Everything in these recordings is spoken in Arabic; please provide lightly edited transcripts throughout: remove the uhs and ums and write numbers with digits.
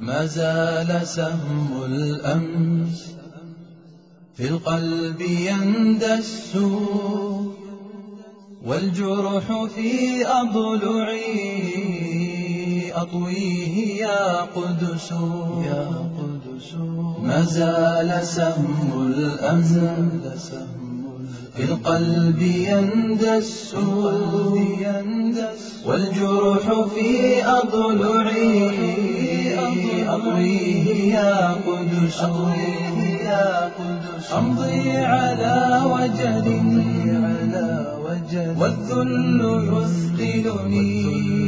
ما زال سهم الأمس في القلب يندس، والجرح في أضلعي أطويه يا قدس. ما زال سهم الأمس في القلب يندس، والجرح في أضلعي أطويه يا قدس. أمضي على وجل والذل يثقلني،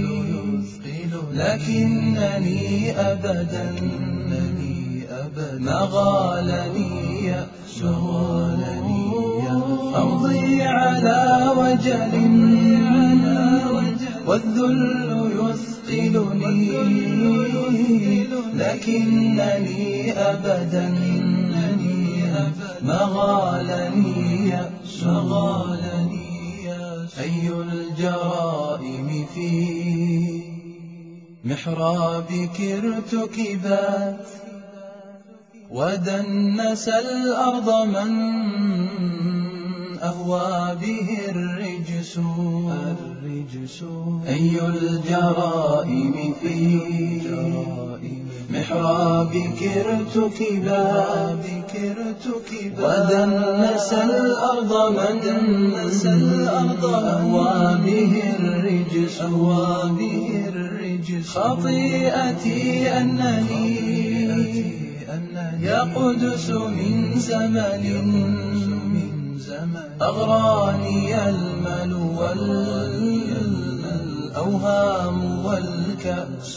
لكنني أبدا ما غالني يأس. أمضي على وجل والذل يثقلني، لكنني أبدا ما غالني يأس. أي الجرائم في محرابك ارتكبت، ودنس الأرض من أهوى به الرجس. أي الجرائم في محرابك ارتكبت، ودنس الأرض من أهوى به الرجس. خطيئتي أنني يا قدس من زمن أغراني المل والأوهام والكأس.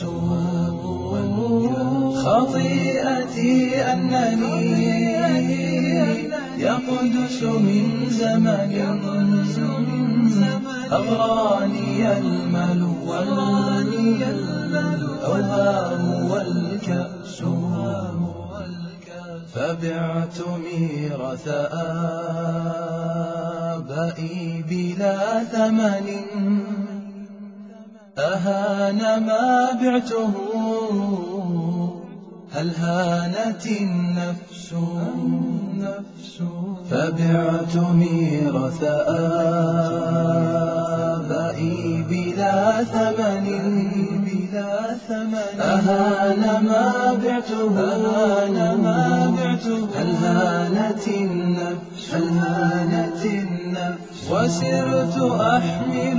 خطيئتي أنني يا قدس من زمن أغراني المل والأوهام والكأس. فبعت ميراث آبائي بلا ثمن، أهان ما بعته هل هانت النفس. فبعت ميراث آبائي بلا ثمن، أهان ما بعته هل هانت النفس. وسرت أحمل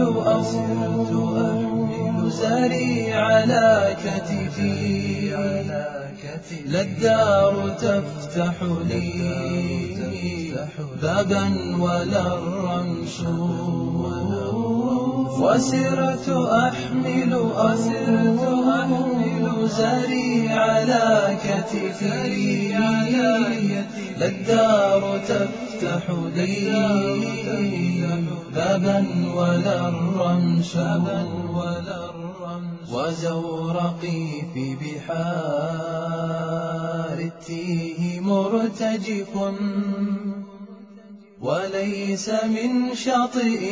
أوزاري على كتفي، لا الدار تفتح لي بابا ولا الرمش. وسرت أحمل أوزاري على كتفي، لا الدار تفتح لي بابا ولا الرمش. وزورقي في بحار التيه مرتجف، وليس من شاطئ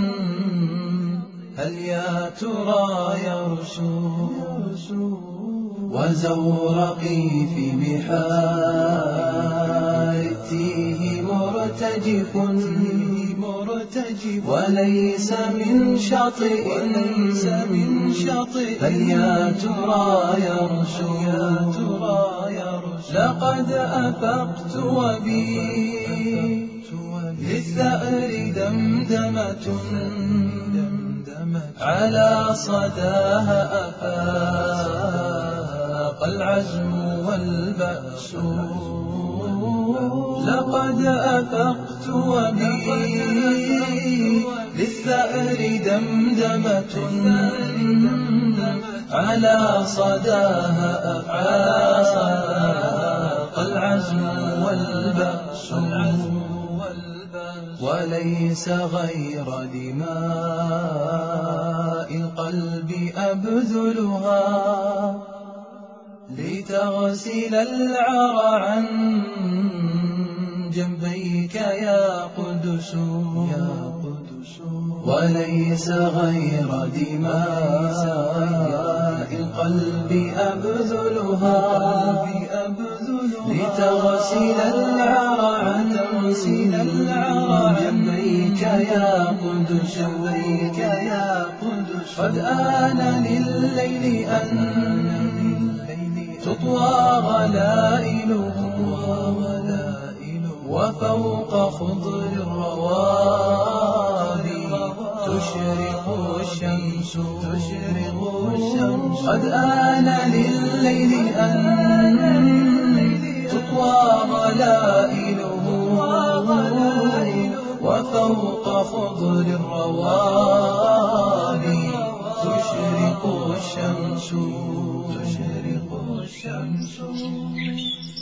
هل يا ترى يرشو. وزورقي في بحار التيه مرتجف، وليس من شاطئ هل يا ترى يرشو. لقد أفقت وبي للثأر دمدمة، على صداها أفاق العزم والبأس. لقد أفقت وبي للثأر دمدمة، على صداها أفاق العزم والبأس. وليس غير دماء القلب أبذلها لتغسل العار عن جنبيك يا قدس. وليس غير دماء القلب أبذلها لتغسل العرى عن جنبيك يا قدس. قد آن لليل أن تطوى غلائله وفوق خضر الروابي تشرق الشمس. قد آن لليل أن تطوى غلائله وفوق خضر الروابي تشرق الشمس.